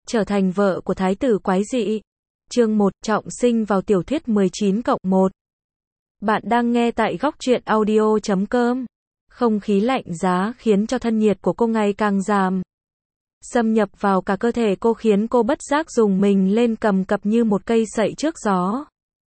trở thành vợ của thái tử quái dị. Chương 1, trọng sinh vào tiểu thuyết 19+1. Bạn đang nghe tại góc truyện audio.com. Không khí lạnh giá khiến cho thân nhiệt của cô ngày càng giảm. Xâm nhập vào cả cơ thể cô khiến cô bất giác rùng mình lên cầm cập như một cây sậy trước gió.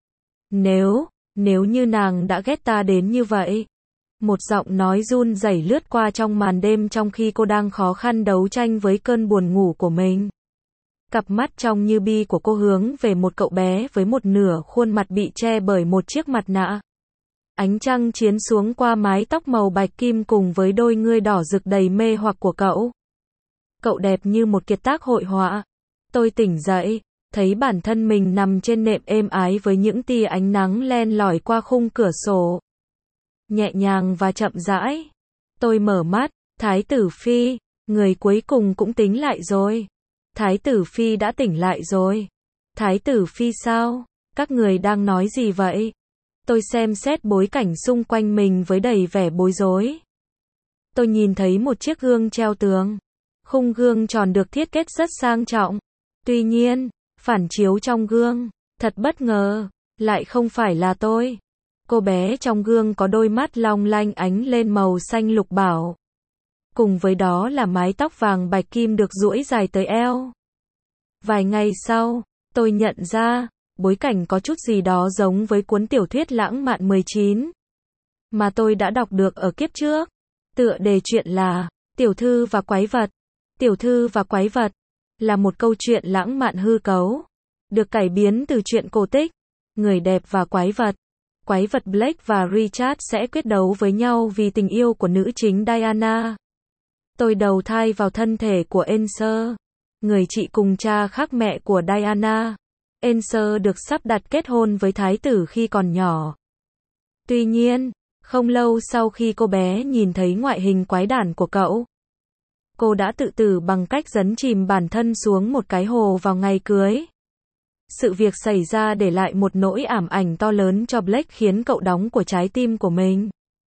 Nếu như nàng đã ghét ta đến như vậy. Một giọng nói run rẩy lướt qua trong màn đêm trong khi cô đang khó khăn đấu tranh với cơn buồn ngủ của mình. Cặp mắt trong như bi của cô hướng về một cậu bé với một nửa khuôn mặt bị che bởi một chiếc mặt nạ. Ánh trăng chiếu xuống qua mái tóc màu bạch kim cùng với đôi ngươi đỏ rực đầy mê hoặc của cậu. Cậu đẹp như một kiệt tác hội họa. Tôi tỉnh dậy, thấy bản thân mình nằm trên nệm êm ái với những tia ánh nắng len lỏi qua khung cửa sổ. Nhẹ nhàng và chậm rãi. Tôi mở mắt, Thái tử Phi, người cuối cùng cũng tính lại rồi. Thái tử Phi đã tỉnh lại rồi. Thái tử Phi sao? Các người đang nói gì vậy? Tôi xem xét bối cảnh xung quanh mình với đầy vẻ bối rối. Tôi nhìn thấy một chiếc gương treo tường. Khung gương tròn được thiết kế rất sang trọng. Tuy nhiên, phản chiếu trong gương, thật bất ngờ, lại không phải là tôi. Cô bé trong gương có đôi mắt long lanh ánh lên màu xanh lục bảo. Cùng với đó là mái tóc vàng bạch kim được duỗi dài tới eo. Vài ngày sau, tôi nhận ra, bối cảnh có chút gì đó giống với cuốn tiểu thuyết lãng mạn 19 mà tôi đã đọc được ở kiếp trước. Tựa đề truyện là Tiểu thư và quái vật. Tiểu thư và quái vật là một câu chuyện lãng mạn hư cấu, được cải biến từ truyện cổ tích. Người đẹp và quái vật. Quái vật Blake và Richard sẽ quyết đấu với nhau vì tình yêu của nữ chính Diana. Tôi đầu thai vào thân thể của Enser, người chị cùng cha khác mẹ của Diana. Enser được sắp đặt kết hôn với thái tử khi còn nhỏ. Tuy nhiên, không lâu sau khi cô bé nhìn thấy ngoại hình quái đản của cậu, cô đã tự tử bằng cách dấn chìm bản thân xuống một cái hồ vào ngày cưới. Sự việc xảy ra để lại một nỗi ảm ảnh to lớn cho Blake khiến cậu đóng của trái tim của mình.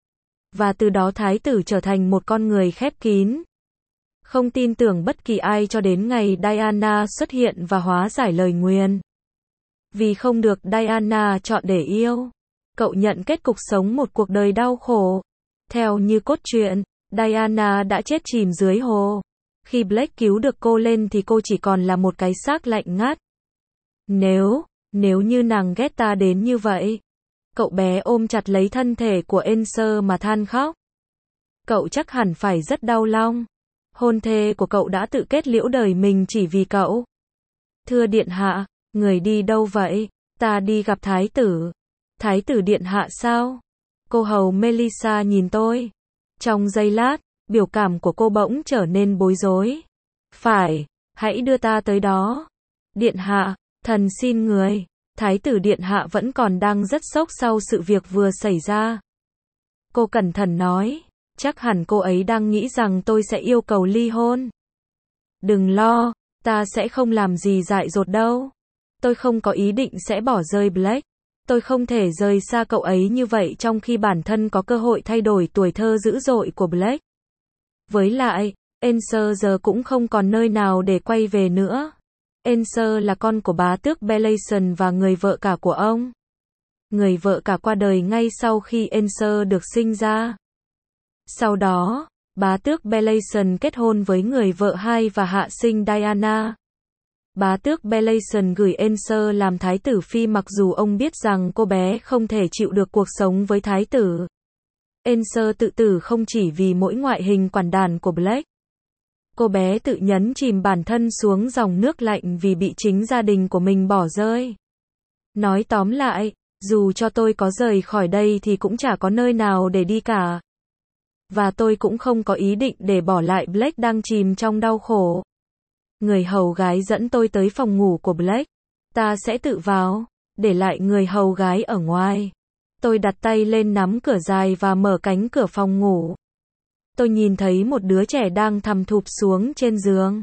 Và từ đó thái tử trở thành một con người khép kín. Không tin tưởng bất kỳ ai cho đến ngày Diana xuất hiện và hóa giải lời nguyền. Vì không được Diana chọn để yêu, cậu nhận kết cục sống một cuộc đời đau khổ. Theo như cốt truyện, Diana đã chết chìm dưới hồ. Khi Blake cứu được cô lên thì cô chỉ còn là một cái xác lạnh ngắt. Nếu như nàng ghét ta đến như vậy. Cậu bé ôm chặt lấy thân thể của Enser mà than khóc. Cậu chắc hẳn phải rất đau lòng. Hôn thê của cậu đã tự kết liễu đời mình chỉ vì cậu. Thưa điện hạ, người đi đâu vậy? Ta đi gặp thái tử. Thái tử điện hạ sao? Cô hầu Melissa nhìn tôi. Trong giây lát, biểu cảm của cô bỗng trở nên bối rối. Phải, hãy đưa ta tới đó. Điện hạ, thần xin người. Thái tử điện hạ vẫn còn đang rất sốc sau sự việc vừa xảy ra. Cô cẩn thận nói, chắc hẳn cô ấy đang nghĩ rằng tôi sẽ yêu cầu ly hôn. Đừng lo, ta sẽ không làm gì dại dột đâu. Tôi không có ý định sẽ bỏ rơi Blake. Tôi không thể rời xa cậu ấy như vậy trong khi bản thân có cơ hội thay đổi tuổi thơ dữ dội của Blake. Với lại, Enser giờ cũng không còn nơi nào để quay về nữa. Enser là con của bá tước Belason và người vợ cả của ông. Người vợ cả qua đời ngay sau khi Enser được sinh ra. Sau đó, bá tước Belason kết hôn với người vợ hai và hạ sinh Diana. Bá tước Belason gửi Enser làm thái tử phi mặc dù ông biết rằng cô bé không thể chịu được cuộc sống với thái tử. Enser tự tử không chỉ vì mỗi ngoại hình quản đàn của Blake. Cô bé tự nhấn chìm bản thân xuống dòng nước lạnh vì bị chính gia đình của mình bỏ rơi. Nói tóm lại, dù cho tôi có rời khỏi đây thì cũng chả có nơi nào để đi cả. Và tôi cũng không có ý định để bỏ lại Blake đang chìm trong đau khổ. Người hầu gái dẫn tôi tới phòng ngủ của Blake. Ta sẽ tự vào, để lại người hầu gái ở ngoài. Tôi đặt tay lên nắm cửa dài và mở cánh cửa phòng ngủ. Tôi nhìn thấy một đứa trẻ đang thầm thụp xuống trên giường.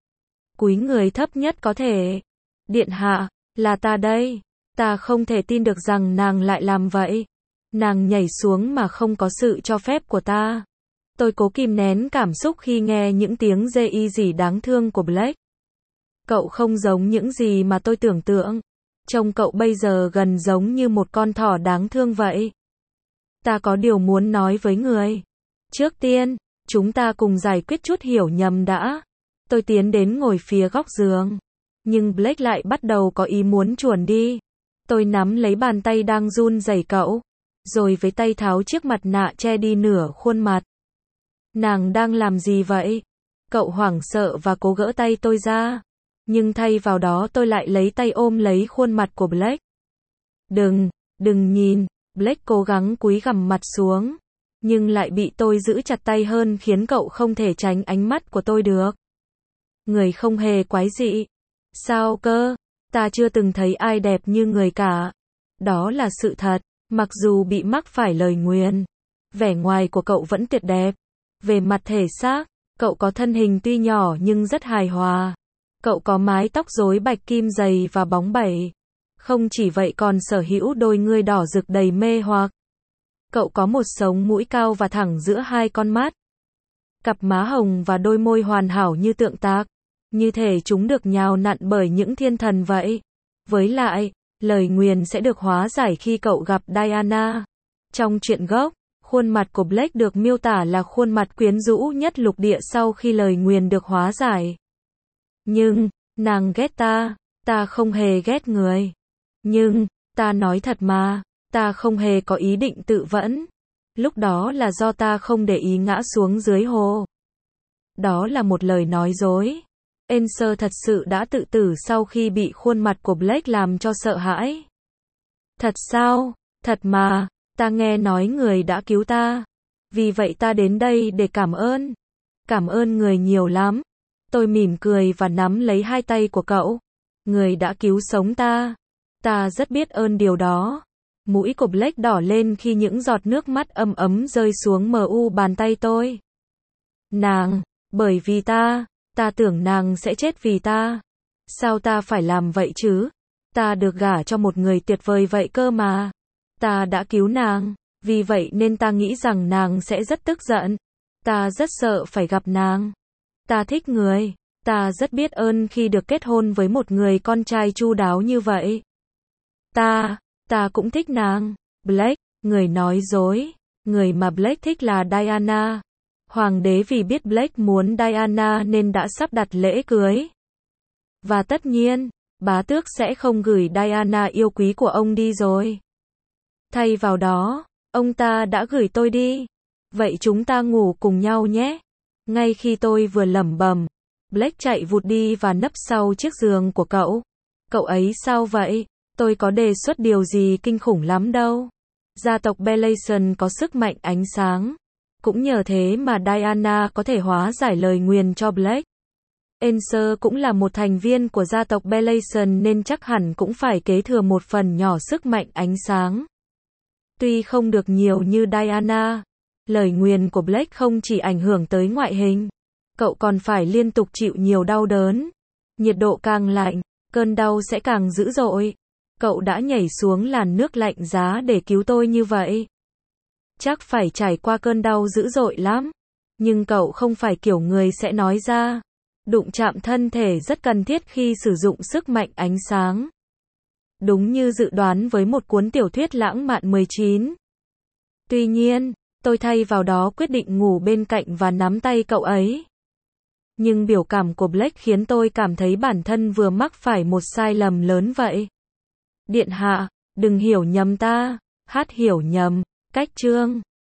Cúi người thấp nhất có thể. Điện hạ, là ta đây. Ta không thể tin được rằng nàng lại làm vậy. Nàng nhảy xuống mà không có sự cho phép của ta. Tôi cố kìm nén cảm xúc khi nghe những tiếng rê y rỉ đáng thương của Blake. Cậu không giống những gì mà tôi tưởng tượng. Trông cậu bây giờ gần giống như một con thỏ đáng thương vậy. Ta có điều muốn nói với người. Trước tiên, chúng ta cùng giải quyết chút hiểu nhầm đã. Tôi tiến đến ngồi phía góc giường. Nhưng Blake lại bắt đầu có ý muốn chuồn đi. Tôi nắm lấy bàn tay đang run rẩy cậu. Rồi với tay tháo chiếc mặt nạ che đi nửa khuôn mặt. Nàng đang làm gì vậy? Cậu hoảng sợ và cố gỡ tay tôi ra. Nhưng thay vào đó tôi lại lấy tay ôm lấy khuôn mặt của Blake. Đừng nhìn. Blake cố gắng cúi gằm mặt xuống. Nhưng lại bị tôi giữ chặt tay hơn khiến cậu không thể tránh ánh mắt của tôi được. Người không hề quái dị. Sao cơ? Ta chưa từng thấy ai đẹp như người cả. Đó là sự thật. Mặc dù bị mắc phải lời nguyền, vẻ ngoài của cậu vẫn tuyệt đẹp. Về mặt thể xác, cậu có thân hình tuy nhỏ nhưng rất hài hòa. Cậu có mái tóc rối bạch kim dày và bóng bẩy. Không chỉ vậy còn sở hữu đôi ngươi đỏ rực đầy mê hoặc. Cậu có một sống mũi cao và thẳng giữa hai con mắt. Cặp má hồng và đôi môi hoàn hảo như tượng tạc. Như thể chúng được nhào nặn bởi những thiên thần vậy. Với lại, lời nguyền sẽ được hóa giải khi cậu gặp Diana. Trong truyện gốc, khuôn mặt của Blake được miêu tả là khuôn mặt quyến rũ nhất lục địa sau khi lời nguyền được hóa giải. Nhưng, nàng ghét ta. Ta không hề ghét người. Nhưng, ta nói thật mà, ta không hề có ý định tự vẫn. Lúc đó là do ta không để ý ngã xuống dưới hồ. Đó là một lời nói dối. Enser thật sự đã tự tử sau khi bị khuôn mặt của Blake làm cho sợ hãi. Thật sao? Thật mà, ta nghe nói người đã cứu ta. Vì vậy ta đến đây để cảm ơn. Cảm ơn người nhiều lắm. Tôi mỉm cười và nắm lấy hai tay của cậu. Người đã cứu sống ta. Ta rất biết ơn điều đó. Mũi của Blake đỏ lên khi những giọt nước mắt ấm ấm rơi xuống bàn tay tôi. Nàng, bởi vì ta tưởng nàng sẽ chết vì ta. Sao ta phải làm vậy chứ? Ta được gả cho một người tuyệt vời vậy cơ mà. Ta đã cứu nàng, vì vậy nên ta nghĩ rằng nàng sẽ rất tức giận. Ta rất sợ phải gặp nàng. Ta thích người. Ta rất biết ơn khi được kết hôn với một người con trai chu đáo như vậy. Ta cũng thích nàng. Blake, người nói dối. Người mà Blake thích là Diana. Hoàng đế vì biết Blake muốn Diana nên đã sắp đặt lễ cưới. Và tất nhiên, bá tước sẽ không gửi Diana yêu quý của ông đi rồi. Thay vào đó, ông ta đã gửi tôi đi. Vậy chúng ta ngủ cùng nhau nhé. Ngay khi tôi vừa lẩm bẩm, Blake chạy vụt đi và nấp sau chiếc giường của cậu. Cậu ấy sao vậy? Tôi có đề xuất điều gì kinh khủng lắm đâu. Gia tộc Bellation có sức mạnh ánh sáng. Cũng nhờ thế mà Diana có thể hóa giải lời nguyền cho Blake. Enser cũng là một thành viên của gia tộc Bellation nên chắc hẳn cũng phải kế thừa một phần nhỏ sức mạnh ánh sáng. Tuy không được nhiều như Diana, lời nguyền của Blake không chỉ ảnh hưởng tới ngoại hình. Cậu còn phải liên tục chịu nhiều đau đớn. Nhiệt độ càng lạnh, cơn đau sẽ càng dữ dội. Cậu đã nhảy xuống làn nước lạnh giá để cứu tôi như vậy. Chắc phải trải qua cơn đau dữ dội lắm. Nhưng cậu không phải kiểu người sẽ nói ra. Đụng chạm thân thể rất cần thiết khi sử dụng sức mạnh ánh sáng. Đúng như dự đoán với một cuốn tiểu thuyết lãng mạn 19. Tuy nhiên, tôi thay vào đó quyết định ngủ bên cạnh và nắm tay cậu ấy. Nhưng biểu cảm của Blake khiến tôi cảm thấy bản thân vừa mắc phải một sai lầm lớn vậy. Điện hạ, đừng hiểu nhầm ta. Hát hiểu nhầm. Cách chương